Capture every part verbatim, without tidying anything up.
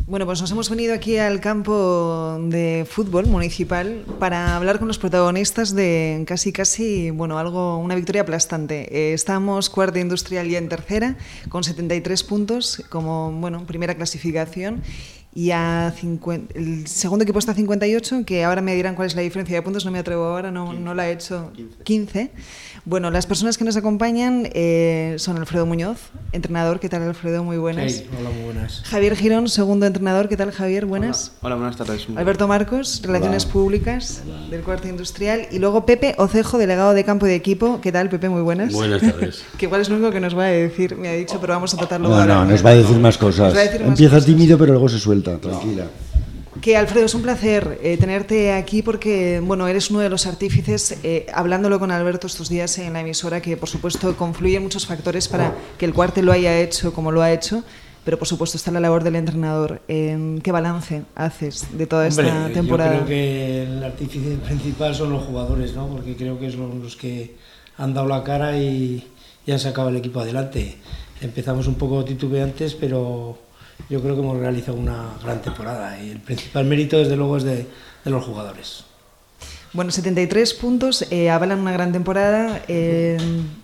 Bueno, pues nos hemos venido aquí al campo de fútbol municipal para hablar con los protagonistas de casi, casi, bueno, algo, una victoria aplastante. Eh, estamos cuarta industrial ya en tercera, con setenta y tres puntos como, bueno, primera clasificación. Y a cincuenta, el segundo equipo está a cincuenta y ocho, que ahora me dirán cuál es la diferencia de puntos, no me atrevo ahora, no, no la he hecho. quince. Bueno, las personas que nos acompañan eh, son Alfredo Muñoz, entrenador. ¿Qué tal, Alfredo? Muy buenas. Hey, hola, muy buenas. Javier Girón, segundo entrenador. ¿Qué tal, Javier? Buenas. Hola, hola buenas tardes. Alberto Marcos, Relaciones Hola. Públicas Hola. del Cuarto Industrial. Y luego Pepe Ocejo, delegado de campo y de equipo. ¿Qué tal, Pepe? Muy buenas. Buenas tardes. Que igual es lo único que nos va a decir, me ha dicho, pero vamos a tratarlo No, ahora. no, nos va a decir más cosas. Nos va a decir más Empieza cosas. tímido, pero luego se suelta, tranquila. Que Alfredo, es un placer eh, tenerte aquí porque, bueno, eres uno de los artífices, eh, hablándolo con Alberto estos días en la emisora, que por supuesto confluyen muchos factores para que el Cuarte lo haya hecho como lo ha hecho, pero por supuesto está la labor del entrenador. Eh, ¿Qué balance haces de toda Hombre, esta temporada? Yo creo que el artífice principal son los jugadores, ¿no? Porque creo que son los que han dado la cara y, y han sacado el equipo adelante. Empezamos un poco titubeantes, pero yo creo que hemos realizado una gran temporada y el principal mérito, desde luego, es de, de los jugadores. Bueno, setenta y tres puntos, eh, avalan una gran temporada. Eh,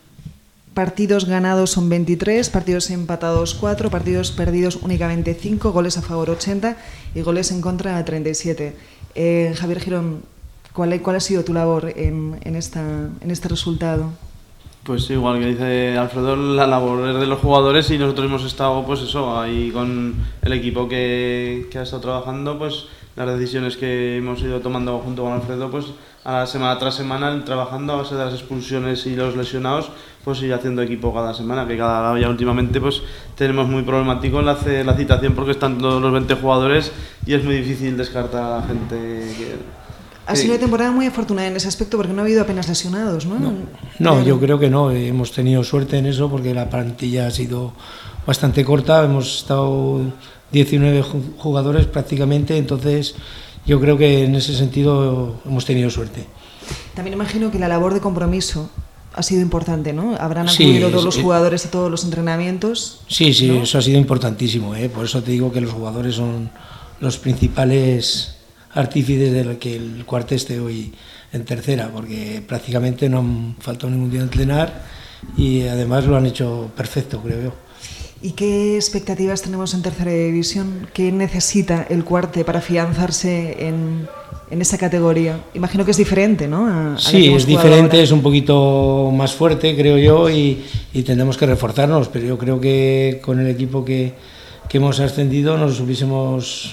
partidos ganados son veintitrés, partidos empatados cuatro, partidos perdidos únicamente cinco, goles a favor ochenta y goles en contra treinta y siete. Eh, Javier Girón, ¿cuál, ¿cuál ha sido tu labor en, en, esta, en este resultado? Pues igual que dice Alfredo, la labor es de los jugadores y nosotros hemos estado, pues eso, ahí con el equipo que, que ha estado trabajando, pues las decisiones que hemos ido tomando junto con Alfredo, pues a la semana tras semana, trabajando a base de las expulsiones y los lesionados, pues ir haciendo equipo cada semana, que cada ya últimamente pues tenemos muy problemático la, la citación porque están todos los veinte jugadores y es muy difícil descartar a la gente que... Ha sido una temporada muy afortunada en ese aspecto porque no ha habido apenas lesionados, ¿no? No, no, yo creo que no. Hemos tenido suerte en eso porque la plantilla ha sido bastante corta. Hemos estado diecinueve jugadores prácticamente, entonces yo creo que en ese sentido hemos tenido suerte. También imagino que la labor de compromiso ha sido importante, ¿no? Habrán Sí, acudido todos los eh, jugadores a todos los entrenamientos. Sí, sí, ¿no? eso ha sido importantísimo, ¿eh? Por eso te digo que los jugadores son los principales artífices de que el Cuarte esté hoy en tercera, porque prácticamente no han faltado ningún día de entrenar y además lo han hecho perfecto, creo yo. ¿Y qué expectativas tenemos en tercera división? ¿Qué necesita el Cuarte para afianzarse en, en esa categoría? Imagino que es diferente, ¿no? A, a sí, es diferente, ahora. Es un poquito más fuerte, creo yo, y, y tendremos que reforzarnos, pero yo creo que con el equipo que, que hemos ascendido nos hubiésemos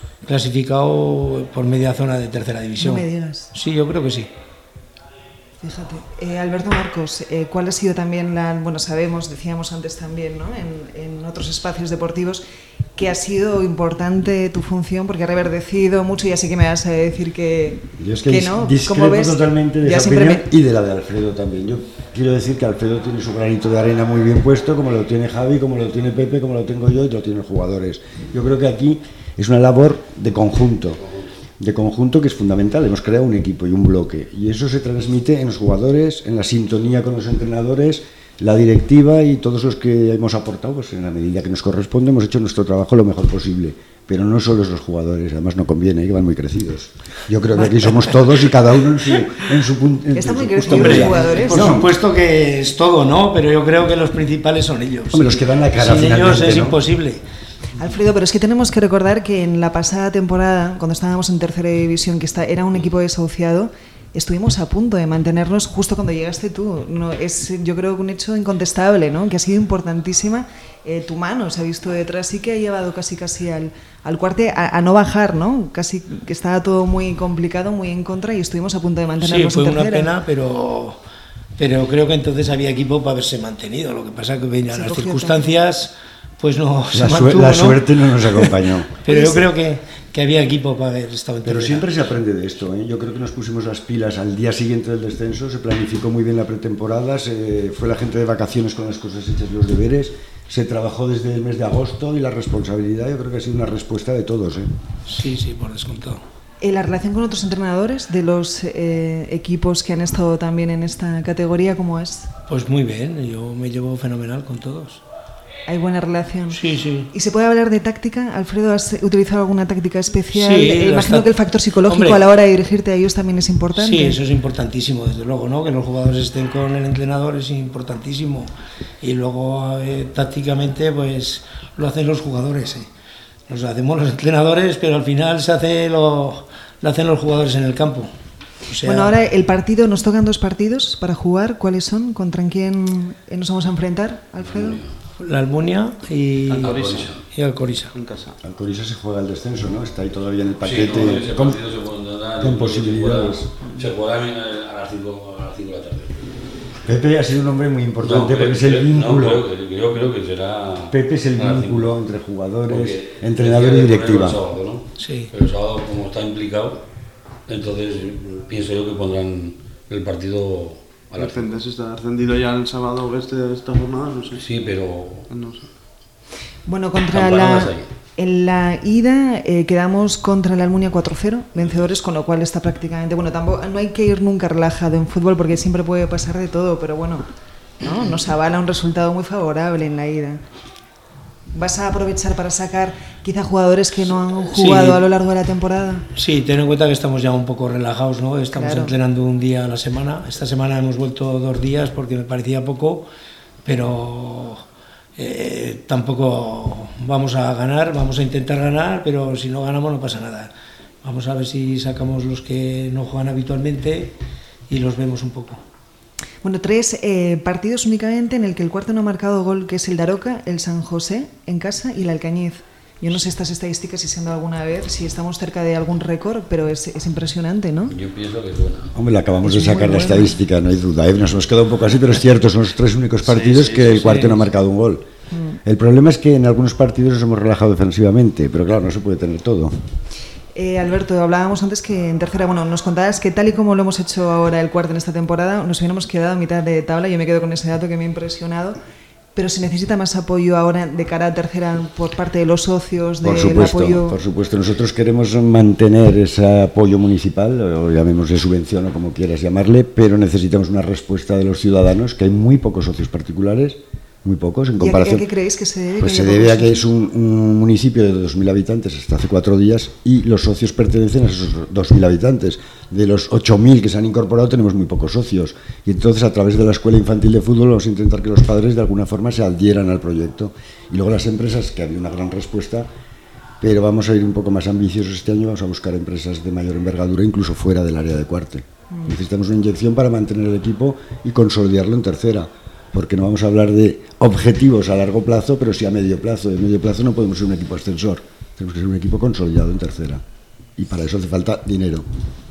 clasificado por media zona de tercera división. No me digas. Sí, yo creo que sí. Fíjate. Eh, Alberto Marcos, eh, ¿cuál ha sido también la... Bueno, sabemos, decíamos antes también, ¿no? En, en otros espacios deportivos, que ha sido importante tu función porque ha reverdecido mucho, y así que me vas a decir que, Yo es que, que dis- no. discrepo ¿Cómo ves? totalmente de Ya esa siempre opinión me- y de la de Alfredo también. Yo quiero decir que Alfredo tiene su granito de arena muy bien puesto, como lo tiene Javi, como lo tiene Pepe, como lo tengo yo y lo tienen los jugadores. Yo creo que aquí es una labor de conjunto, de conjunto que es fundamental. Hemos creado un equipo y un bloque y eso se transmite en los jugadores, en la sintonía con los entrenadores, la directiva y todos los que hemos aportado, pues en la medida que nos corresponde hemos hecho nuestro trabajo lo mejor posible. Pero no solo los jugadores, además no conviene, que van muy crecidos. Yo creo que aquí somos todos y cada uno en su, en su punto. Están muy su crecidos justo los medida. jugadores. Por No, supuesto que es todo, ¿no? Pero yo creo que los principales son ellos. Hombre, los que dan la cara Sin ellos finalmente, es ¿no? imposible. Alfredo, pero es que tenemos que recordar que en la pasada temporada, cuando estábamos en tercera división, que está, era un equipo desahuciado, estuvimos a punto de mantenernos justo cuando llegaste tú. No, es, yo creo que un hecho incontestable, ¿no? Que ha sido importantísima. Eh, tu mano se ha visto detrás, sí que ha llevado casi casi al, al Cuarte a, a no bajar, ¿no? Casi que estaba todo muy complicado, muy en contra, y estuvimos a punto de mantenernos Sí, fue en tercera. una pena, pero, pero creo que entonces había equipo para haberse mantenido. Lo que pasa es que venían Se las cogió circunstancias, pues no se La, su- mantuvo, la ¿no? suerte no nos acompañó. Pero Pues yo creo que, que había equipo para haber estado en Pero tercera. siempre se aprende de esto, ¿eh? Yo creo que nos pusimos las pilas al día siguiente del descenso, se planificó muy bien la pretemporada, se fue la gente de vacaciones con las cosas hechas, los deberes, se trabajó desde el mes de agosto y la responsabilidad yo creo que ha sido una respuesta de todos, ¿eh? Sí, sí, por descontado. Eh, ¿La relación con otros entrenadores de los eh, equipos que han estado también en esta categoría, cómo es? Pues muy bien, yo me llevo fenomenal con todos. Hay buena relación. Sí, sí. ¿Y se puede hablar de táctica? Alfredo, ¿has utilizado alguna táctica especial? Sí, eh, imagino que el factor psicológico Hombre, a la hora de dirigirte a ellos también es importante. Sí, eso es importantísimo, desde luego, ¿no? Que los jugadores estén con el entrenador es importantísimo. Y luego, eh, tácticamente, pues lo hacen los jugadores. ¿eh? Los hacemos los entrenadores, pero al final se hace lo, lo hacen los jugadores en el campo. O sea, bueno, ahora el partido, nos tocan dos partidos para jugar. ¿Cuáles son? ¿Contra quién nos vamos a enfrentar, Alfredo? La Almunia y Alcorisa. Y Alcorisa. En casa. Alcorisa se juega el descenso, ¿no? Está ahí todavía en el paquete. Sí, no, ese con, partido se puede dar con posibilidades. Se juega a las cinco de la tarde. Pepe ha sido un hombre muy importante no, porque es el vínculo. No, creo, que, yo creo que será. Pepe es el vínculo entre jugadores, entrenador y directiva. El sábado, ¿no? Sí. Pero el sábado, como está implicado, entonces pienso yo que pondrán el partido a la tarde. ¿Se está ascendido ya el sábado este, esta jornada? No sé. Sí, pero. No sé. Bueno, contra la. En la ida eh, quedamos contra la Almunia cuatro cero, vencedores, con lo cual está prácticamente... Bueno, tampoco, no hay que ir nunca relajado en fútbol porque siempre puede pasar de todo, pero bueno, ¿no? Nos avala un resultado muy favorable en la ida. ¿Vas a aprovechar para sacar quizá jugadores que no han jugado sí. a lo largo de la temporada? Sí, ten en cuenta que estamos ya un poco relajados, ¿no? Estamos claro. entrenando un día a la semana. Esta semana hemos vuelto dos días porque me parecía poco, pero... Eh, tampoco vamos a ganar, vamos a intentar ganar, pero si no ganamos no pasa nada. Vamos a ver si sacamos los que no juegan habitualmente y los vemos un poco. Bueno, tres eh, partidos únicamente en el que el cuarto no ha marcado gol, que es el Daroca, el San José en casa y el Alcañiz. Yo no sé estas estadísticas si se han dado alguna vez, si estamos cerca de algún récord, pero es, es impresionante, ¿no? Yo pienso que es buena. Hombre, le acabamos es de sacar la estadística, no hay duda. ¿eh? Nos hemos quedado un poco así, pero es cierto, son los tres únicos partidos sí, sí, que el cuarto sí. no ha marcado un gol. Mm. El problema es que en algunos partidos nos hemos relajado defensivamente, pero claro, no se puede tener todo. Eh, Alberto, hablábamos antes que en tercera, bueno, nos contabas que tal y como lo hemos hecho ahora el cuarto en esta temporada, nos hubiéramos quedado a mitad de tabla. Yo me quedo con ese dato que me ha impresionado. Pero se necesita más apoyo ahora de cara a tercera por parte de los socios, del por supuesto, apoyo. Por supuesto, nosotros queremos mantener ese apoyo municipal, o llamémosle subvención o como quieras llamarle, pero necesitamos una respuesta de los ciudadanos, que hay muy pocos socios particulares, muy pocos en comparación. ¿Y a qué creéis que se debe? Pues se debe a que es un, un municipio de dos mil habitantes hasta hace cuatro días y los socios pertenecen a esos dos mil habitantes. De los ocho mil que se han incorporado tenemos muy pocos socios y entonces a través de la escuela infantil de fútbol vamos a intentar que los padres de alguna forma se adhieran al proyecto. Y luego las empresas, que había una gran respuesta, pero vamos a ir un poco más ambiciosos este año, vamos a buscar empresas de mayor envergadura incluso fuera del área de Cuarte. Mm. Necesitamos una inyección para mantener el equipo y consolidarlo en tercera. Porque no vamos a hablar de objetivos a largo plazo, pero sí a medio plazo. De medio plazo no podemos ser un equipo ascensor, tenemos que ser un equipo consolidado en tercera. Y para eso hace falta dinero.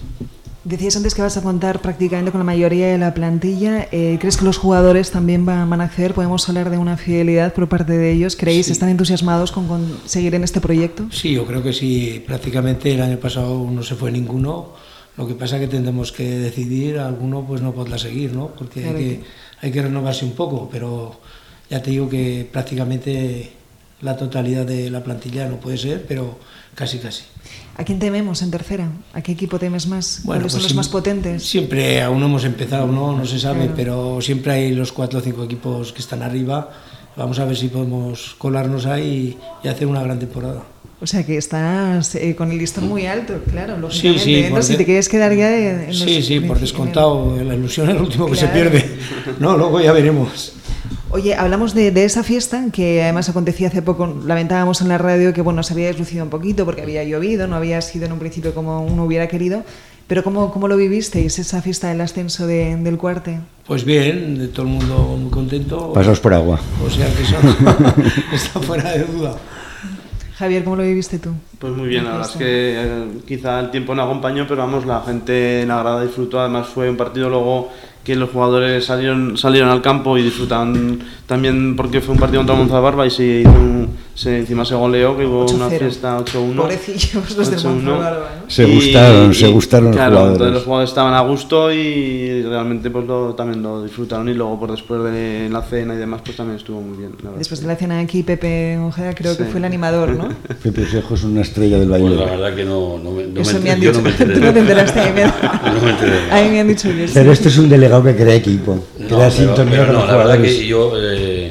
Decías antes que vas a contar prácticamente con la mayoría de la plantilla. Eh, ¿Crees que los jugadores también van, van a acceder? ¿Podemos hablar de una fidelidad por parte de ellos? ¿Creéis que sí. están entusiasmados con, con seguir en este proyecto? Sí, yo creo que sí. Prácticamente el año pasado no se fue ninguno. Lo que pasa es que tendremos que decidir, alguno pues no podrá seguir, ¿no? Porque claro hay, que, hay que renovarse un poco, pero ya te digo que prácticamente la totalidad de la plantilla no puede ser, pero casi casi. ¿A quién tememos en tercera? ¿A qué equipo temes más? Bueno, ¿Cuáles pues son los más potentes? Siempre, aún no hemos empezado, ¿no? No se sabe, claro. pero siempre hay los cuatro o cinco equipos que están arriba. Vamos a ver si podemos colarnos ahí y hacer una gran temporada. O sea que estás eh, con el listón muy alto, claro, lógicamente. Sí, sí, ¿no? Si te quieres quedar ya en, en Sí, sí, por descontado. La ilusión es lo último que claro. se pierde. No, luego ya veremos. Oye, hablamos de, de esa fiesta que además acontecía hace poco, lamentábamos en la radio que bueno, se había deslucido un poquito porque había llovido, no había sido en un principio como uno hubiera querido, pero ¿cómo, cómo lo vivisteis, esa fiesta del ascenso de, del Cuarte? Pues bien, de todo el mundo muy contento. Pasaos por agua. O sea que eso está fuera de duda. Javier, ¿cómo lo viviste tú? Pues muy bien, la verdad es que eh, quizá el tiempo no acompañó, pero vamos, la gente en la grada disfrutó, además fue un partido luego que los jugadores salieron salieron al campo y disfrutaron también porque fue un partido contra Monzalbarba y se hizo un, se, encima se goleó, que hubo una fiesta ocho uno. Pobrecillos los de Monzalbarba, ¿no? Se gustaron, y, se gustaron y, los claro, jugadores. Entonces los jugadores estaban a gusto y realmente pues lo, también lo disfrutaron y luego por después de la cena y demás pues también estuvo muy bien. La después de la cena aquí Pepe Ojeda creo sí. que fue el animador, ¿no? Pepe Osejo es una estrella del baile. Pues la verdad que no, no me, no Eso me, me han yo dicho. no me enteré. Tú no te enteraste. No me enteré. A mí me han dicho que sí. Pero este es un delegado que crea equipo, No, crea pero, sintonía pero con no, los la verdad jugadores. que yo eh,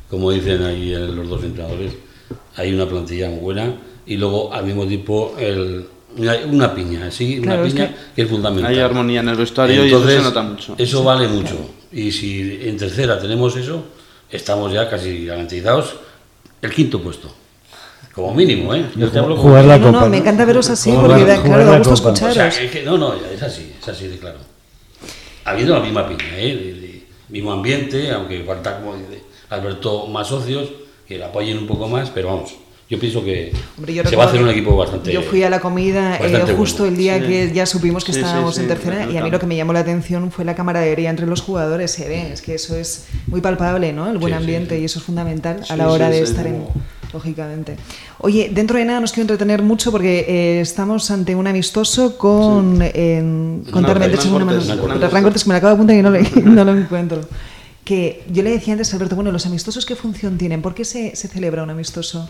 como dicen ahí los dos entrenadores, hay una plantilla muy buena y luego al mismo tiempo el, una piña, ¿sí? Claro, una piña es que, que es fundamental. Hay armonía en el vestuario. Entonces, y eso se nota mucho. Eso sí, vale mucho. Claro. Y si en tercera tenemos eso, estamos ya casi garantizados el quinto puesto. Como mínimo, ¿eh? Yo te hablo jugar como... la copa. No, no, me encanta veros así jugar, porque, jugar claro, da gusto escucharos. O sea, es que, no, no, es así, es así de claro. Habiendo la misma piña, ¿eh? De, de, mismo ambiente, aunque falta, como dice Alberto, más socios que le apoyen un poco más, pero vamos. Yo pienso que Hombre, yo se va a hacer un equipo bastante. Yo fui a la comida eh, justo bueno. el día sí. que ya supimos que sí, estábamos sí, sí, en tercera sí, y a mí lo que me llamó la atención fue la camaradería entre los jugadores. Se ve, es que eso es muy palpable, ¿no? El buen sí, ambiente sí, sí. y eso es fundamental a la hora sí, sí, de sí, estar sí, en. Lógicamente. Oye, dentro de nada nos quiero entretener mucho porque eh, estamos ante un amistoso con. Sí. Eh, contarme, de hecho, una mano. Hernán Cortés, que me lo acabo de apuntar y no lo, no lo encuentro. Que yo le decía antes a Alberto, bueno, los amistosos, ¿qué función tienen? ¿Por qué se, se celebra un amistoso?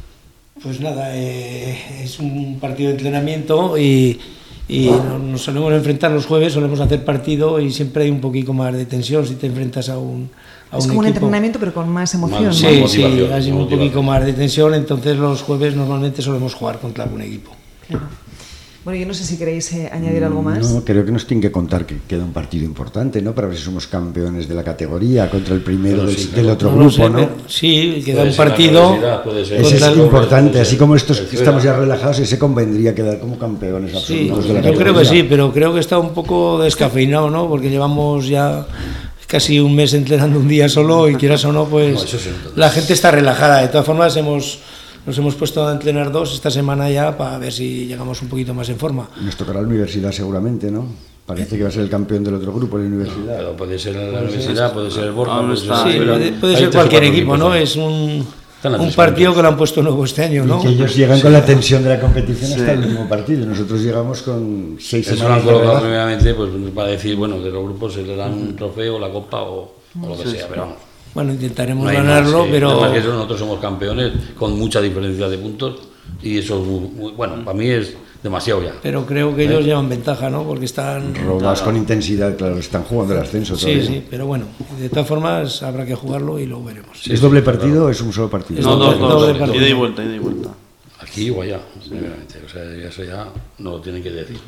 Pues nada, eh, es un partido de entrenamiento y, y nos solemos enfrentar los jueves, solemos hacer partido y siempre hay un poquito más de tensión si te enfrentas a un a Es un como equipo. Un entrenamiento pero con más emoción. Sí, ¿no? sí, hay un poquito más de tensión, entonces los jueves normalmente solemos jugar contra algún equipo. Claro. Bueno, yo no sé si queréis eh, añadir algo más. No, creo que nos tienen que contar que queda un partido importante, ¿no? Para ver si somos campeones de la categoría contra el primero del, sí, del otro no grupo, sé, ¿no? Sí, queda un partido. Ese es importante, así como estos que estamos ya relajados, ese convendría quedar como campeones absolutos sí, de la yo categoría. Creo que sí, pero creo que está un poco descafeinado, ¿no? Porque llevamos ya casi un mes entrenando un día solo y quieras o no, pues no, sí, la gente está relajada. De todas formas, hemos... Nos hemos puesto a entrenar dos esta semana ya para ver si llegamos un poquito más en forma. Nos tocará la universidad seguramente, ¿no? Parece que va a ser el campeón del otro grupo, la universidad. No, pero puede ser la universidad, puede ser el Borja, puede ser, sí, puede, puede ser cualquier equipo, ¿no? Es un, un partido que lo han puesto nuevo este año, ¿no? Y que ellos llegan sí. con la tensión de la competición sí. hasta el último partido. Nosotros llegamos con seis Eso semanas de colocado primeramente, pues para decir, bueno, de los grupos se le dan uh-huh. un trofeo, la copa o, o lo que sí, sea, sí. pero vamos. Bueno, intentaremos no ganarlo, más, pero... Además que eso, nosotros somos campeones con mucha diferencia de puntos y eso es muy, muy bueno, para mí es demasiado ya. Pero creo que ellos ¿Eh? llevan ventaja, ¿no? Porque están... Robados con intensidad, claro, están jugando el ascenso todavía. Sí, sí, pero bueno, de todas formas habrá que jugarlo y lo veremos. Sí, ¿Es doble partido claro. o es un solo partido? No, dos, dos, doble partido. Ida y vuelta, ida y vuelta. Aquí o allá, primeramente, o sea, eso ya no lo tienen que decir.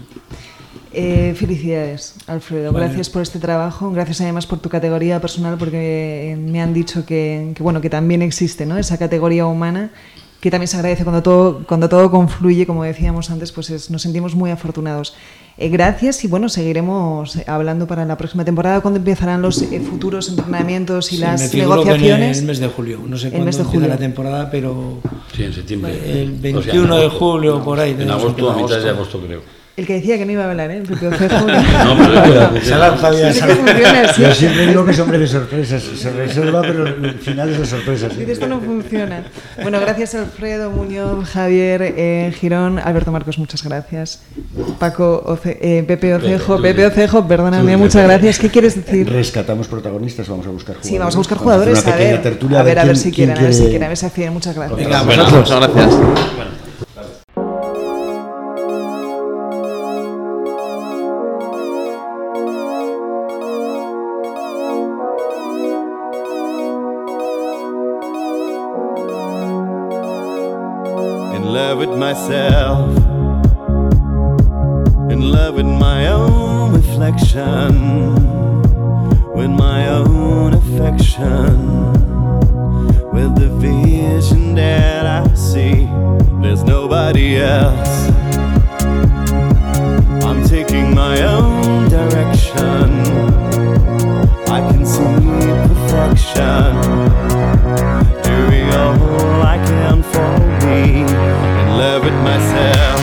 Eh, felicidades, Alfredo. Vale. Gracias por este trabajo. Gracias además por tu categoría personal, porque me han dicho que, que bueno que también existe, ¿no? Esa categoría humana que también se agradece cuando todo cuando todo confluye, como decíamos antes, pues es, nos sentimos muy afortunados. Eh, gracias y bueno, seguiremos hablando para la próxima temporada cuando empezarán los eh, futuros entrenamientos y sí, las me negociaciones. En el mes de julio, no sé cuándo empieza la temporada, pero sí, en septiembre. El veintiuno o sea, de julio por ahí. En agosto, a mitad de agosto creo. El que decía que no iba a hablar, ¿eh? El propio Cejo. No, pero se ha lanzado ya. Sí, funciona, sí. Yo siempre digo que es hombre de sorpresas. Se reserva, pero el final es de sorpresas. ¿Sí? Esto no funciona. Bueno, gracias Alfredo, Muñoz, Javier, eh, Girón, Alberto Marcos, muchas gracias. Paco, Oce, eh, Pepe Ocejo, Pepe Ocejo, perdóname, muchas gracias. ¿Qué quieres decir? Rescatamos protagonistas, vamos a buscar jugadores. Sí, vamos a buscar jugadores. A ver, a ver, a ver si quieren, a ver si quieren, a ver si acceden. Muchas gracias. Venga, bueno, muchas gracias. Bueno. With myself, in love with my own reflection, with my own affection, with the vision that I see. There's nobody else. I'm taking my own direction. I can see perfection, doing all I can for me. Love it myself.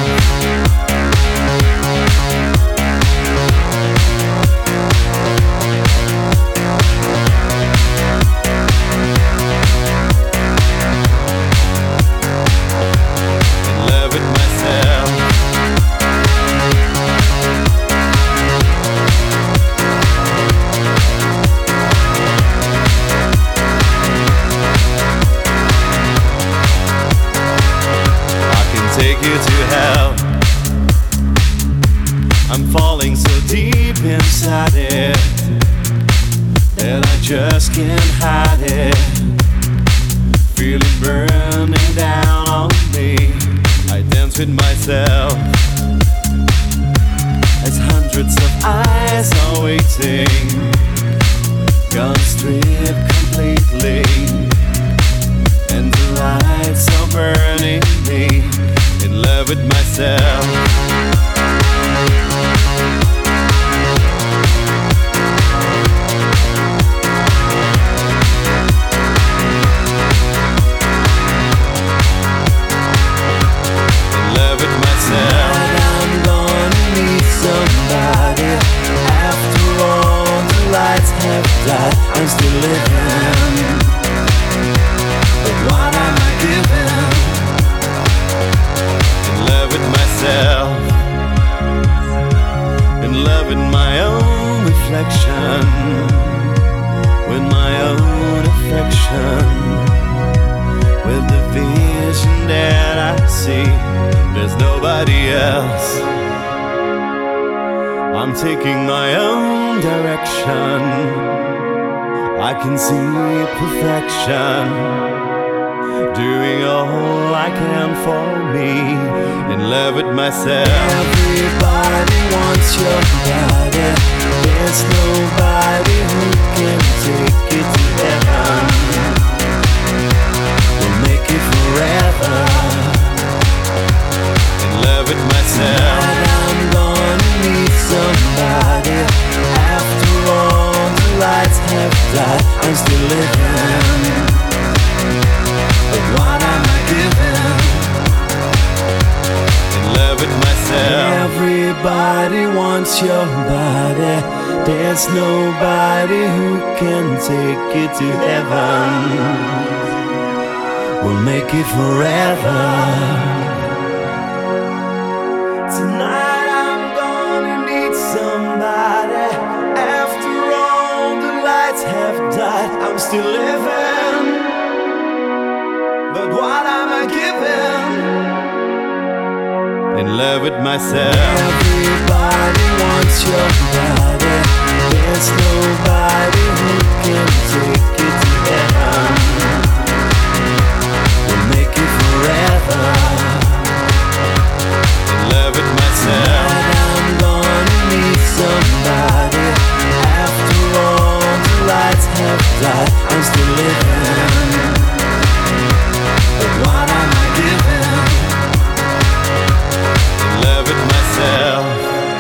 And love it myself. Take you to hell. I'm falling so deep inside it that I just can't hide it. feel it burning down on me. I dance with myself as hundreds of eyes are waiting. Gone stripped completely, and the lights are burning me. In love with myself. I'm still living, but what am I giving? In love with myself, in love with my own reflection, with my own affection, with the vision that I see. There's nobody else. I'm taking my own direction. I can see perfection, doing all I can for me, in love with myself. Everybody wants your body. There's nobody who can take it to heaven. We'll make it forever, in love with myself. But I'm gonna need somebody. After all the lights have died, I'm still living, but what am I giving? In love with myself. Everybody wants your body. There's nobody who can take it to heaven. We'll make it forever. Tonight I'm gonna need somebody. After all the lights have died, I'm still living, but what am I giving? In love with myself. Everybody wants your body. There's nobody who can take it to heaven. We'll make it forever, in love with myself. But I'm gonna need somebody. After all the lights have died, I'm still living, but what am I giving? In love with myself.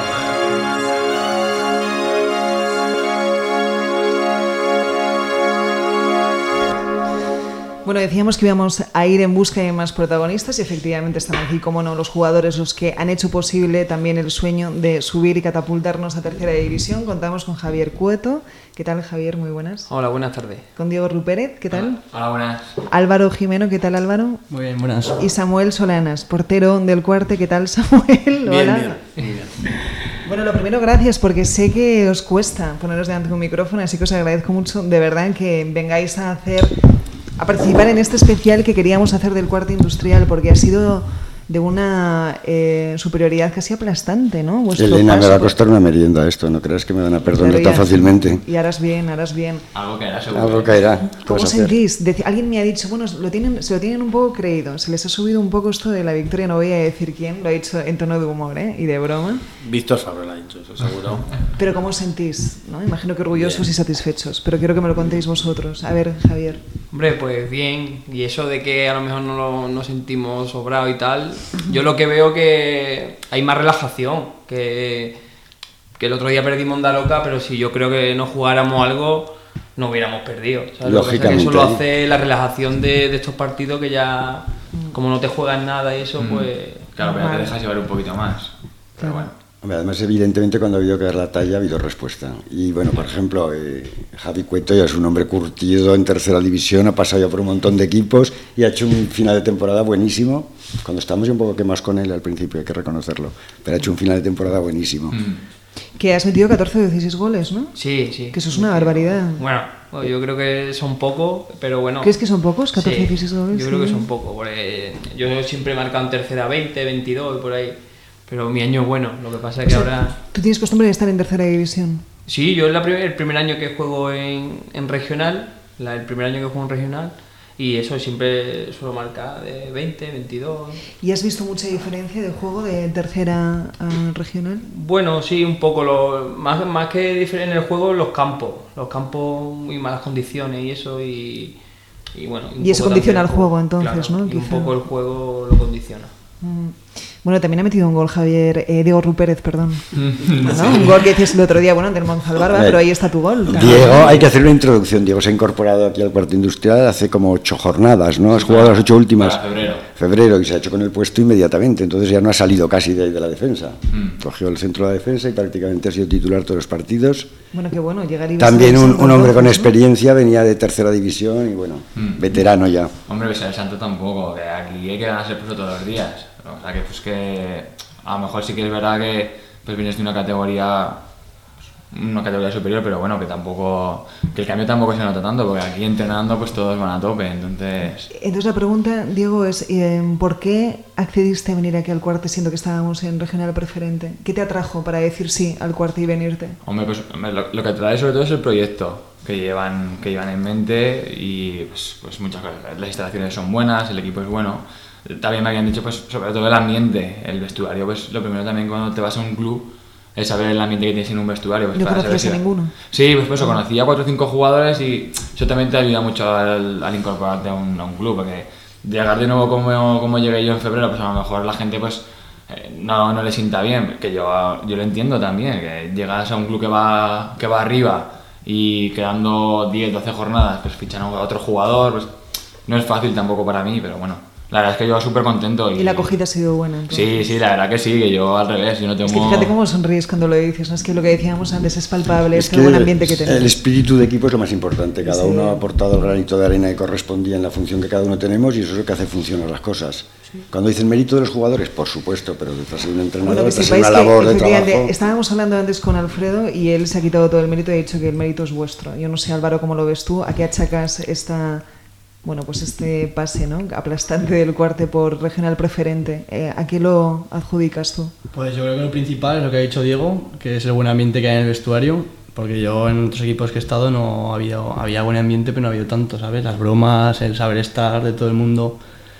Bueno, decíamos que íbamos a ir en busca de más protagonistas y efectivamente están aquí, como no, los jugadores, los que han hecho posible también el sueño de subir y catapultarnos a tercera división. Contamos con Javier Cueto. ¿Qué tal, Javier? Muy buenas. Hola, buenas tardes. Con Diego Rupérez. ¿Qué tal? Hola, buenas. Álvaro Jimeno. ¿Qué tal, Álvaro? Muy bien, buenas. Y Samuel Solanas, portero del Cuarte. ¿Qué tal, Samuel? Bien, Hola. bien, muy bien. Bueno, lo primero, gracias, porque sé que os cuesta poneros delante de un micrófono, así que os agradezco mucho, de verdad, que vengáis a hacer... a participar en este especial que queríamos hacer del Cuarte Industrial, porque ha sido de una eh, superioridad casi aplastante, ¿no? Vuestro Elena, paso me va a por- costar una merienda esto, no creas que me van a perdonar Pero tan ya- fácilmente. Y harás bien, harás bien. Algo caerá seguro. Algo caerá. ¿Qué ¿Cómo vas a hacer? sentís? Deci- alguien me ha dicho, bueno, lo tienen, se lo tienen un poco creído, se les ha subido un poco esto de la victoria, no voy a decir quién, lo ha dicho en tono de humor, ¿eh? Y de broma. Víctor Fabre lo ha dicho, eso seguro. Pero ¿cómo os sentís? ¿No? Imagino que orgullosos y satisfechos, pero quiero que me lo contéis vosotros. A ver, Javier. Hombre, pues bien, y eso de que a lo mejor no lo no sentimos sobrado y tal, yo lo que veo que hay más relajación, que, que el otro día perdimos Onda Loca, pero si yo creo que no jugáramos algo, no hubiéramos perdido. ¿Sabes? Lo que pasa es que Lógicamente. eso lo hace la relajación de, de estos partidos que ya, como no te juegas nada y eso, pues... Claro, pero Vale. te dejas llevar un poquito más. Pero bueno. Hombre, además, evidentemente, cuando ha habido que dar la talla, ha habido respuesta. Y bueno, por ejemplo, eh, Javi Cueto ya es un hombre curtido en tercera división, ha pasado ya por un montón de equipos y ha hecho un final de temporada buenísimo. Cuando estamos yo un poco quemados con él al principio, hay que reconocerlo, pero ha hecho un final de temporada buenísimo. Mm. Que has metido catorce o dieciséis goles, ¿no? Sí, sí. Que eso es una barbaridad. Bueno, pues yo creo que son pocos, pero bueno. ¿Crees que son pocos? catorce, Sí, dieciséis goles. Yo creo que sí. son pocos, porque yo siempre he marcado en tercera veinte, veintidós y por ahí. Pero mi año es bueno, lo que pasa es que O sea, ahora... ¿Tú tienes costumbre de estar en tercera división? Sí, yo es la primer- el primer año que juego en, en regional, la- el primer año que juego en regional, y eso siempre suelo marcar de veinte, veintidós. ¿Y has visto mucha diferencia de juego de tercera a regional? Bueno, sí, un poco. Lo, más, más que diferente en el juego, los campos. Los campos muy malas condiciones y eso, y, y bueno. Y eso condiciona el juego, entonces, claro, ¿no? Y un Quizá. poco el juego lo condiciona. Mm. Bueno, también ha metido un gol Javier, eh, Diego Rupérez, perdón. ¿No? Un gol que dices el otro día, bueno, del Monzalbarba, pero ahí está tu gol. Claro. Diego, hay que hacer una introducción. Diego se ha incorporado aquí al Cuarto Industrial hace como ocho jornadas, ¿no? Has jugado las ocho últimas. Para febrero. Febrero, y se ha hecho con el puesto inmediatamente. Entonces ya no ha salido casi de ahí de la defensa. Mm. Cogió el centro de la defensa y prácticamente ha sido titular todos los partidos. Bueno, qué bueno, llegar y... También un, un hombre con ¿no? experiencia, venía de tercera división y bueno, Mm. veterano ya. Hombre, que sea el santo tampoco, que aquí hay que ganarse el puesto todos los días. O sea, que pues que a lo mejor sí que es verdad que pues vienes de una categoría una categoría superior, pero bueno, que tampoco que el cambio tampoco se nota tanto, porque aquí entrenando pues todos van a tope, entonces... Entonces la pregunta, Diego, es eh, ¿por qué accediste a venir aquí al Cuarte siendo que estábamos en regional preferente? ¿Qué te atrajo para decir sí al Cuarte y venirte? Hombre, pues hombre, lo, lo que trae sobre todo es el proyecto que llevan, que llevan en mente y pues, pues muchas cosas. Las instalaciones son buenas, el equipo es bueno. También me habían dicho, pues sobre todo el ambiente, el vestuario. Pues lo primero también cuando te vas a un club es saber el ambiente que tienes en un vestuario. Pues, ¿No para conocías saber a si- ninguno? Sí, pues por eso conocí a cuatro o cinco jugadores y eso también te ayuda mucho al, al incorporarte a un, a un club, porque llegar de nuevo como, como llegué yo en febrero, pues a lo mejor la gente pues eh, no, no le sienta bien, que yo, yo lo entiendo también, que llegas a un club que va, que va arriba y quedando diez, doce jornadas, pues fichan a otro jugador, pues no es fácil tampoco para mí, pero bueno. La verdad es que yo súper contento. Y, Y la acogida ha sido buena. Entonces. Sí, sí, la verdad que sí, que yo al revés, yo no tengo... Es que fíjate cómo sonríes cuando lo dices, ¿no? Es que lo que decíamos antes es palpable, es, Es el que buen ambiente que el tenemos. espíritu de equipo es lo más importante. Cada Sí. uno ha aportado el granito de arena que correspondía en la función que cada uno tenemos y eso es lo que hace funcionar las cosas. Cuando dicen mérito de los jugadores, por supuesto, pero detrás de un entrenador, Bueno, que detrás de sepáis una que labor de efectivamente, trabajo. estábamos hablando antes con Alfredo y él se ha quitado todo el mérito y ha dicho que el mérito es vuestro. Yo no sé, Álvaro, cómo lo ves tú, ¿a qué achacas esta, bueno, pues este pase, ¿no? aplastante del Cuarte por regional preferente? Eh, ¿A qué lo adjudicas tú? Pues yo creo que lo principal es lo que ha dicho Diego, que es el buen ambiente que hay en el vestuario, porque yo en otros equipos que he estado no había, había buen ambiente, pero no ha habido tanto, ¿sabes? Las bromas, el saber estar de todo el mundo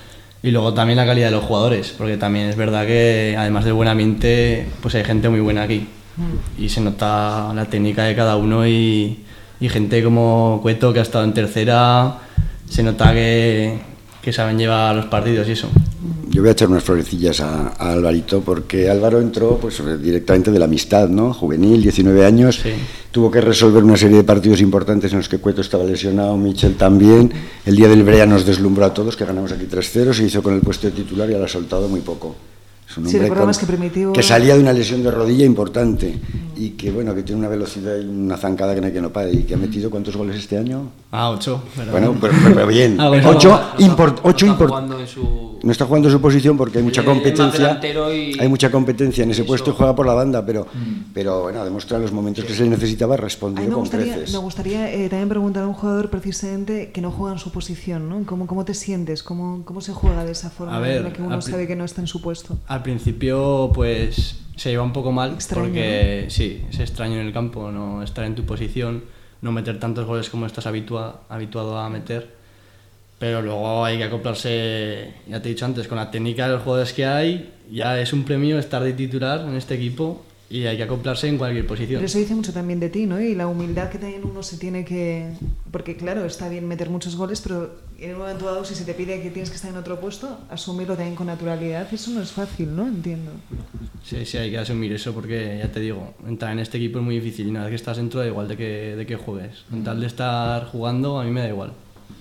y luego también la calidad de los jugadores, porque también es verdad que además del buen ambiente, pues hay gente muy buena aquí y se nota la técnica de cada uno y, y gente como Cueto que ha estado en tercera, se nota que, que saben llevar los partidos y eso. Yo voy a echar unas florecillas a, a Alvarito porque Álvaro entró pues directamente de la amistad, ¿no? Juvenil, diecinueve años, Sí. tuvo que resolver una serie de partidos importantes en los que Cueto estaba lesionado, Michel también. El día del Brea nos deslumbró a todos, que ganamos aquí tres cero, se hizo con el puesto de titular y ahora ha soltado muy poco. Es un Sí, hombre recordamos con- que Primitivo- que salía de una lesión de rodilla importante y que bueno, que tiene una velocidad y una zancada que no hay que no pare y que ha metido ¿cuántos goles este año? Ah, ocho. Pero Bueno, pero, pero- pero bien. Ah, bueno. Ocho, No está- import- no ocho está import- jugando en su- no está jugando en su posición porque hay mucha Él es más competencia. delantero y- Hay mucha competencia en ese eso. puesto y juega por la banda, pero, pero bueno, ha demostrado en los momentos que se le necesitaba A mí respondido me con gustaría, creces. me gustaría eh, también preguntar a un jugador precisamente que no juega en su posición, ¿no? ¿Cómo, cómo te sientes? ¿Cómo, ¿Cómo se juega de esa forma A ver, en la que uno al pri- sabe que no está en su puesto? Al principio, pues se lleva un poco mal, Extraño, porque sí, es extraño en el campo no estar en tu posición, no meter tantos goles como estás habitua- habituado a meter, pero luego hay que acoplarse, ya te he dicho antes, con la técnica de los jugadores que hay, ya es un premio estar de titular en este equipo y hay que acoplarse en cualquier posición. Pero eso dice mucho también de ti, ¿no? Y la humildad que también uno se tiene que... Porque claro, está bien meter muchos goles, pero en un momento dado, si se te pide que tienes que estar en otro puesto, asumirlo también con naturalidad, eso no es fácil, ¿no? Entiendo. Sí, sí, hay que asumir eso porque ya te digo, entrar en este equipo es muy difícil y una vez que estás dentro da igual de que, de que juegues. Con tal de estar jugando, a mí me da igual.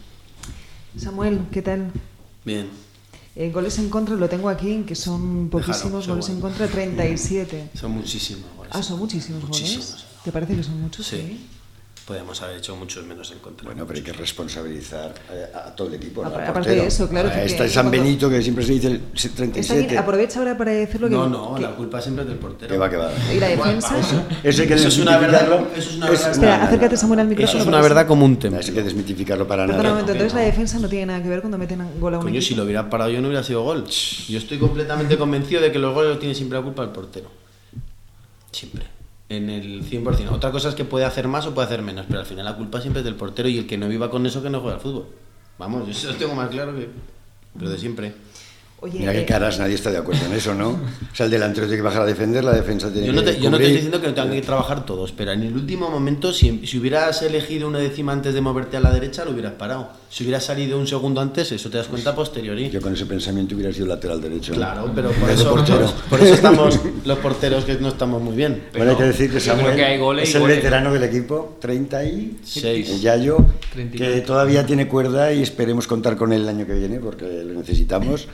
Samuel, ¿qué tal? Bien. Eh, goles en contra, lo tengo aquí, que son poquísimos, son goles en buenos. contra, treinta y siete. Son muchísimos goles. Ah, son muchísimos, Muchísimos. goles. ¿Te parece que son muchos? Sí. Podríamos haber hecho muchos menos en contra. Bueno, pero hay que responsabilizar a, a todo el equipo. ¿no? Aparte Al portero. de eso, claro, A que- Está que San cuando- Benito, que siempre se dice el treinta y Está bien, siete. aprovecha ahora para decirlo que... No, no, que- la culpa siempre es del portero. Que va, que va. ¿Y la defensa? Eso hay que Eso es una verdad, desmitificarlo. eso es una Es- verdad. Espera, no, no, acércate, no, Samuel, al no. micrófono. Eso es porque una si- verdad como un templo. Eso hay que desmitificarlo para Perdona un nada. momento, entonces la defensa no tiene nada que ver cuando meten gol a un Coño, equipo. si lo hubiera parado yo no hubiera sido gol. Yo estoy completamente convencido de que los goles los tiene siempre la culpa el portero. Siempre. En el cien por ciento. Otra cosa es que puede hacer más o puede hacer menos, pero al final la culpa siempre es del portero y el que no viva con eso que no juega al fútbol. Vamos, yo eso lo tengo más claro que lo de siempre. Oye, Mira eh, qué caras, nadie está de acuerdo en eso, ¿no? O sea, el delantero tiene que bajar a defender, la defensa tiene Yo no, que te, yo no te cubrir. estoy diciendo que no tengan que trabajar todos, pero en el último momento, si, si hubieras elegido una décima antes de moverte a la derecha, lo hubieras parado. Si hubieras salido un segundo antes, eso te das cuenta a posteriori. Yo con ese pensamiento hubiera sido lateral derecho. Claro, pero por En vez de eso, portero. por eso estamos los porteros que no estamos muy bien. Bueno, hay que decir que yo creo Samuel que hay goles y es el goles. veterano del equipo, treinta y Seis. el Yayo, treinta y que nueve. todavía tiene cuerda y esperemos contar con él el año que viene porque lo necesitamos.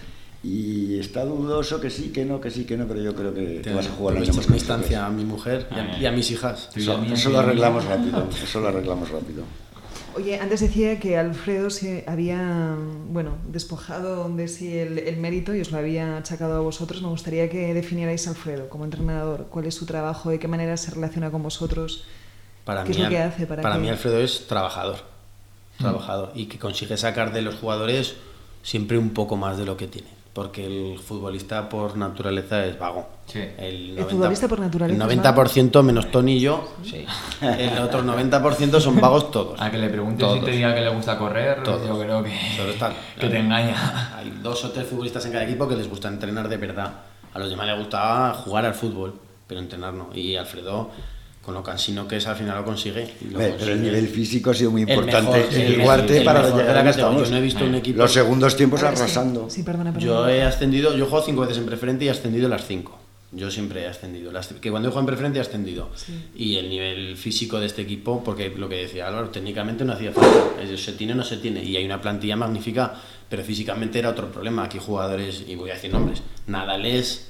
Y está dudoso que sí, que no, que sí, que no, pero yo creo que, que vas a jugar Tengo el año más una que instancia a mi mujer y a, y a mis hijas. Eso, eso lo arreglamos rápido, eso lo arreglamos rápido. Oye, antes decía que Alfredo se había, bueno, despojado de sí el, el mérito y os lo había achacado a vosotros. Me gustaría que definierais a Alfredo como entrenador. ¿Cuál es su trabajo? ¿De qué manera se relaciona con vosotros? Para ¿Qué mí, es lo que hace? ¿Para para qué? mí Alfredo es trabajador, trabajador y que consigue sacar de los jugadores siempre un poco más de lo que tiene. Porque el futbolista por naturaleza es vago. Sí. El, El futbolista por naturaleza El es noventa por ciento menos Tony y yo. Sí. El otro noventa por ciento son vagos todos. A que le preguntes Todos. si te diga que le gusta correr, Todos. yo creo que, Solo está- que te engaña. Hay dos o tres futbolistas en cada equipo que les gusta entrenar de verdad. A los demás les gustaba jugar al fútbol, pero entrenar no. Y Alfredo, con lo cansino que es, al final lo consigue. Y lo Hombre, pero consigue. el nivel físico ha sido muy El importante mejor, sí, en el el Guarte el para mejor de llegar la a donde categoría. estamos. Yo no he visto un equipo. Los segundos tiempos A ver, sí. arrasando. Sí, perdona, perdona. Yo he ascendido, yo he jugado cinco veces en preferente y he ascendido las cinco. Yo siempre he ascendido. Las, que cuando he jugado en preferente he ascendido. Sí. Y el nivel físico de este equipo, porque lo que decía Álvaro, técnicamente no hacía falta. Es- Se tiene o no se tiene. Y hay una plantilla magnífica, pero físicamente era otro problema. Aquí jugadores, y voy a decir nombres, Nadales,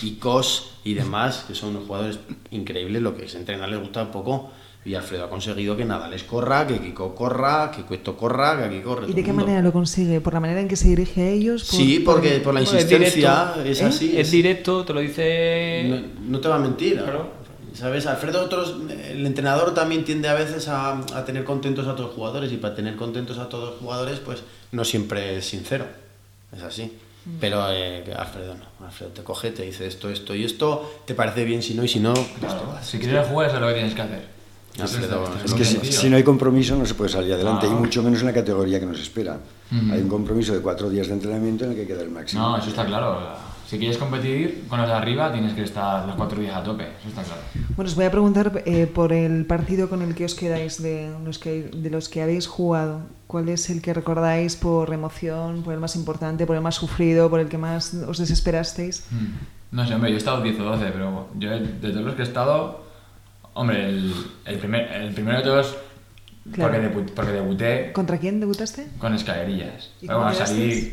Kikos y demás, que son unos jugadores increíbles. Lo que es entrenar les gusta poco. Y Alfredo ha conseguido que Nadales corra, que Kiko corra, que Cuesto corra, que aquí corre. ¿Y todo de el qué mundo. manera lo consigue? ¿Por la manera en que se dirige a ellos? ¿Por- Sí, porque por la Bueno, es insistencia directo, es ¿eh? así. Es directo, te lo dice... No, no te va a mentir. Claro. ¿Sabes? Alfredo, otros, el entrenador también tiende a veces a, a tener contentos a todos los jugadores y para tener contentos a todos los jugadores, pues no siempre es sincero. Es así. Pero eh, Alfredo no. Alfredo te coge, te dice esto, esto y esto, te parece bien, si no, y si no, pues te vas. Si quieres jugar, eso es lo que tienes que hacer. Alfredo, Eso Es lo que si, sencillo. si no hay compromiso no se puede salir adelante, No. y mucho menos en la categoría que nos espera. Ujú. Hay un compromiso de cuatro días de entrenamiento en el que hay que dar el máximo. No, eso está claro. Si quieres competir con los de arriba, tienes que estar los cuatro días a tope. Eso está claro. Bueno, os voy a preguntar eh, por el partido con el que os quedáis, de los que, de los que habéis jugado. ¿Cuál es el que recordáis por emoción, por el más importante, por el más sufrido, por el que más os desesperasteis? Mm. No sé, hombre, yo he estado diez o doce, pero yo de todos los que he estado, hombre, el, el, primer, el primero de todos, Claro. porque, debu- porque debuté ¿Contra quién debutaste? con Escalerillas. ¿Y Pero cómo bueno, salí, quedasteis?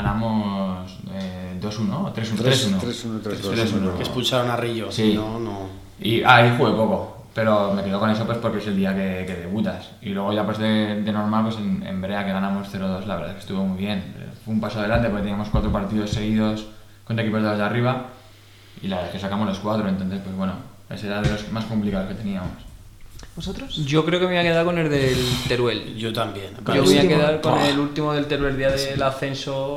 ganamos eh, dos uno o tres uno. tres tres uno. tres uno, tres dos. tres uno. Que expulsaron a Rillo, Sí. si no, no. Y ah, ahí jugué poco, pero me quedo con eso pues porque es el día que, que debutas. Y luego ya pues de, de normal pues en, en Brea que ganamos cero dos, la verdad que estuvo muy bien. Fue un paso adelante porque teníamos cuatro partidos seguidos contra equipos de los de arriba y la verdad es que sacamos los cuatro, entonces pues bueno, ese era de los más complicados que teníamos. ¿Vosotros? Yo creo que me voy a quedar con el del Teruel. Yo también. Yo El voy a último. quedar con Oh. el último del Teruel, el día del ascenso.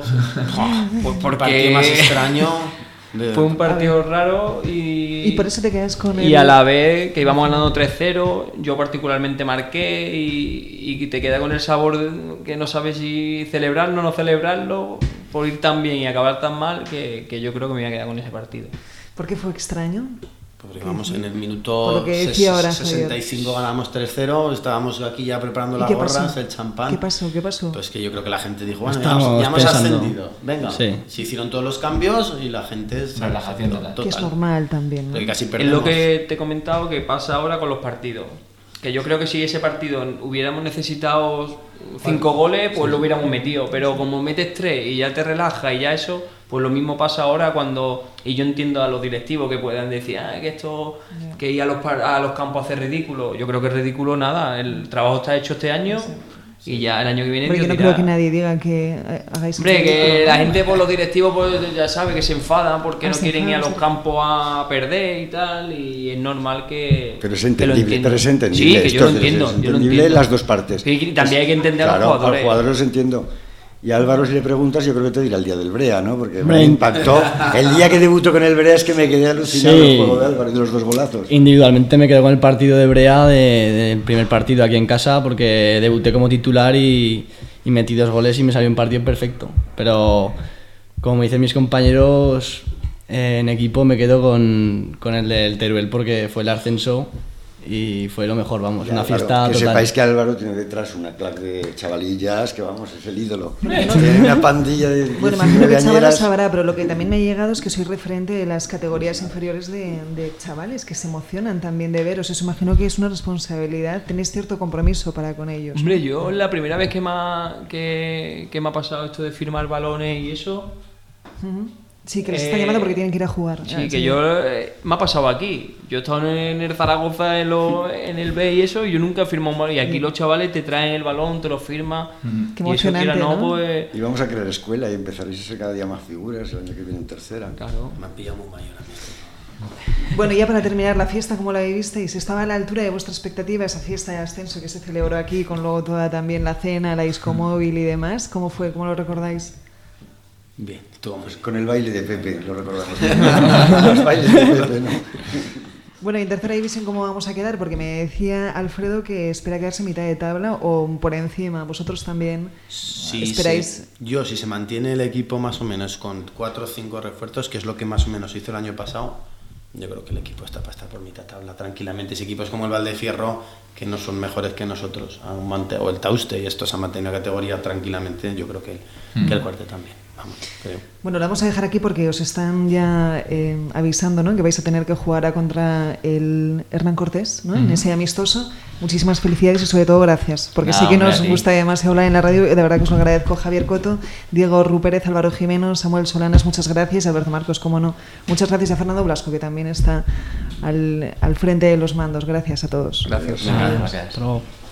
Pues El porque partido más extraño. de- fue un partido raro y... Y por eso te quedas con el... Y a la vez que íbamos ganando tres cero, yo particularmente marqué y, y te queda con el sabor de que no sabes si celebrarlo o no celebrarlo por ir tan bien y acabar tan mal que, que yo creo que me voy a quedar con ese partido. ¿Por qué fue extraño? Porque vamos en el Por minuto lo que decía ahora, sesenta y cinco ganamos tres cero, estábamos aquí ya preparando ¿Y las qué pasó? gorras, el champán. ¿Qué pasó? ¿Qué pasó? Pues que yo creo que la gente dijo, bueno, ya Estamos hemos, ya hemos pensando. ascendido, venga. Sí. Se hicieron todos los cambios y la gente... se- Relajación total. que es normal también, ¿no? Porque casi Es perdemos. lo que te he comentado que pasa ahora con los partidos. Que yo creo que si ese partido hubiéramos necesitado cinco goles, pues lo hubiéramos metido. Pero como metes tres y ya te relajas y ya eso, pues lo mismo pasa ahora cuando... Y yo entiendo a los directivos que puedan decir, ah, que esto, que ir a los, par- a los campos a hacer ridículo. Yo creo que es ridículo nada. El trabajo está hecho este año y ya el año que viene... Porque yo Dios no dirá. creo que nadie diga que eh, hagáis... Hombre, un que ridículo. la gente, por los directivos, pues ya sabe que se enfadan porque Ah, no se quieren ir a los enfadan, sí. campos a perder y tal, y es normal que. Pero es que lo entendible, entiendan. pero es entendible. Sí, que yo esto lo es entiendo. Yo lo entendible entiendo. las dos partes. Sí, que también hay que entender a los Claro, jugadores. a los jugadores los entiendo. Y a Álvaro, si le preguntas, yo creo que te dirá el día del Brea, ¿no? Porque me Hombre, impactó. El día que debutó con el Brea es que me quedé alucinado Sí. del juego de Álvaro y de los dos golazos. Individualmente me quedo con el partido de Brea, de- del primer partido aquí en casa, porque debuté como titular y, y metí dos goles y me salió un partido perfecto. Pero como me dicen mis compañeros, eh, en equipo me quedo con, con el del Teruel porque fue el ascenso y fue lo mejor, vamos, Ya, una claro, fiesta que total. sepáis que Álvaro tiene detrás una clase de chavalillas que, vamos, es el ídolo. Tiene una pandilla de Bueno, imagino que diecinueve Chavala añeras. sabrá, pero lo que también me ha llegado es que soy referente de las categorías inferiores de, de chavales que se emocionan también de veros. Eso imagino que es una responsabilidad, tenéis cierto compromiso para con ellos. Hombre, yo la primera vez que me ha, que, que me ha pasado esto de firmar balones y eso... Ujú. Sí, que les está Eh, llamando porque tienen que ir a jugar. Sí, Ah, que yo eh, me ha pasado aquí. Yo he estado en el Zaragoza, en, lo- en el B y eso, y yo nunca he firmado un balón. Y aquí los chavales te traen el balón, te lo firman. Qué y eso quiera emocionante, no, ¿no? pues. Y vamos a crear escuela y empezaréis a ser cada día más figuras el año que viene en tercera. Claro. Me han pillado muy mayor a mí. Bueno, ya para terminar, la fiesta, ¿cómo la vivisteis? ¿Estaba a la altura de vuestra expectativa esa fiesta de ascenso que se celebró aquí, con luego toda también la cena, la disco móvil y demás? ¿Cómo fue? ¿Cómo lo recordáis? Bien, estuvo muy bien. Con el baile de Pepe, lo recordamos. Los bailes de Pepe, ¿no? Bueno, y en tercera división, ¿cómo vamos a quedar? Porque me decía Alfredo que espera quedarse en mitad de tabla o por encima. ¿Vosotros también Sí, esperáis? sí. Yo, si se mantiene el equipo más o menos con cuatro o cinco refuerzos, que es lo que más o menos hizo el año pasado, yo creo que el equipo está para estar por mitad de tabla tranquilamente. Si equipos como el Valdefierro, que no son mejores que nosotros, han mante- o el Tauste, y estos han mantenido categoría tranquilamente, yo creo que, Mm. que el Cuarte también. Vamos, creo. Bueno, lo vamos a dejar aquí porque os están ya eh, avisando, ¿no?, que vais a tener que jugar a contra el Hernán Cortés, ¿no?, en ese amistoso. Muchísimas felicidades y sobre todo gracias, porque No, sí que hombre, nos a ti. gusta además hablar en la radio, y de verdad que os lo agradezco. Javier Coto, Diego Rupérez, Álvaro Jimeno, Samuel Solanas, muchas gracias. Alberto Marcos, cómo no. Muchas gracias a Fernando Blasco, que también está al, al frente de los mandos. Gracias a todos. Gracias. Venga, gracias. Hasta luego.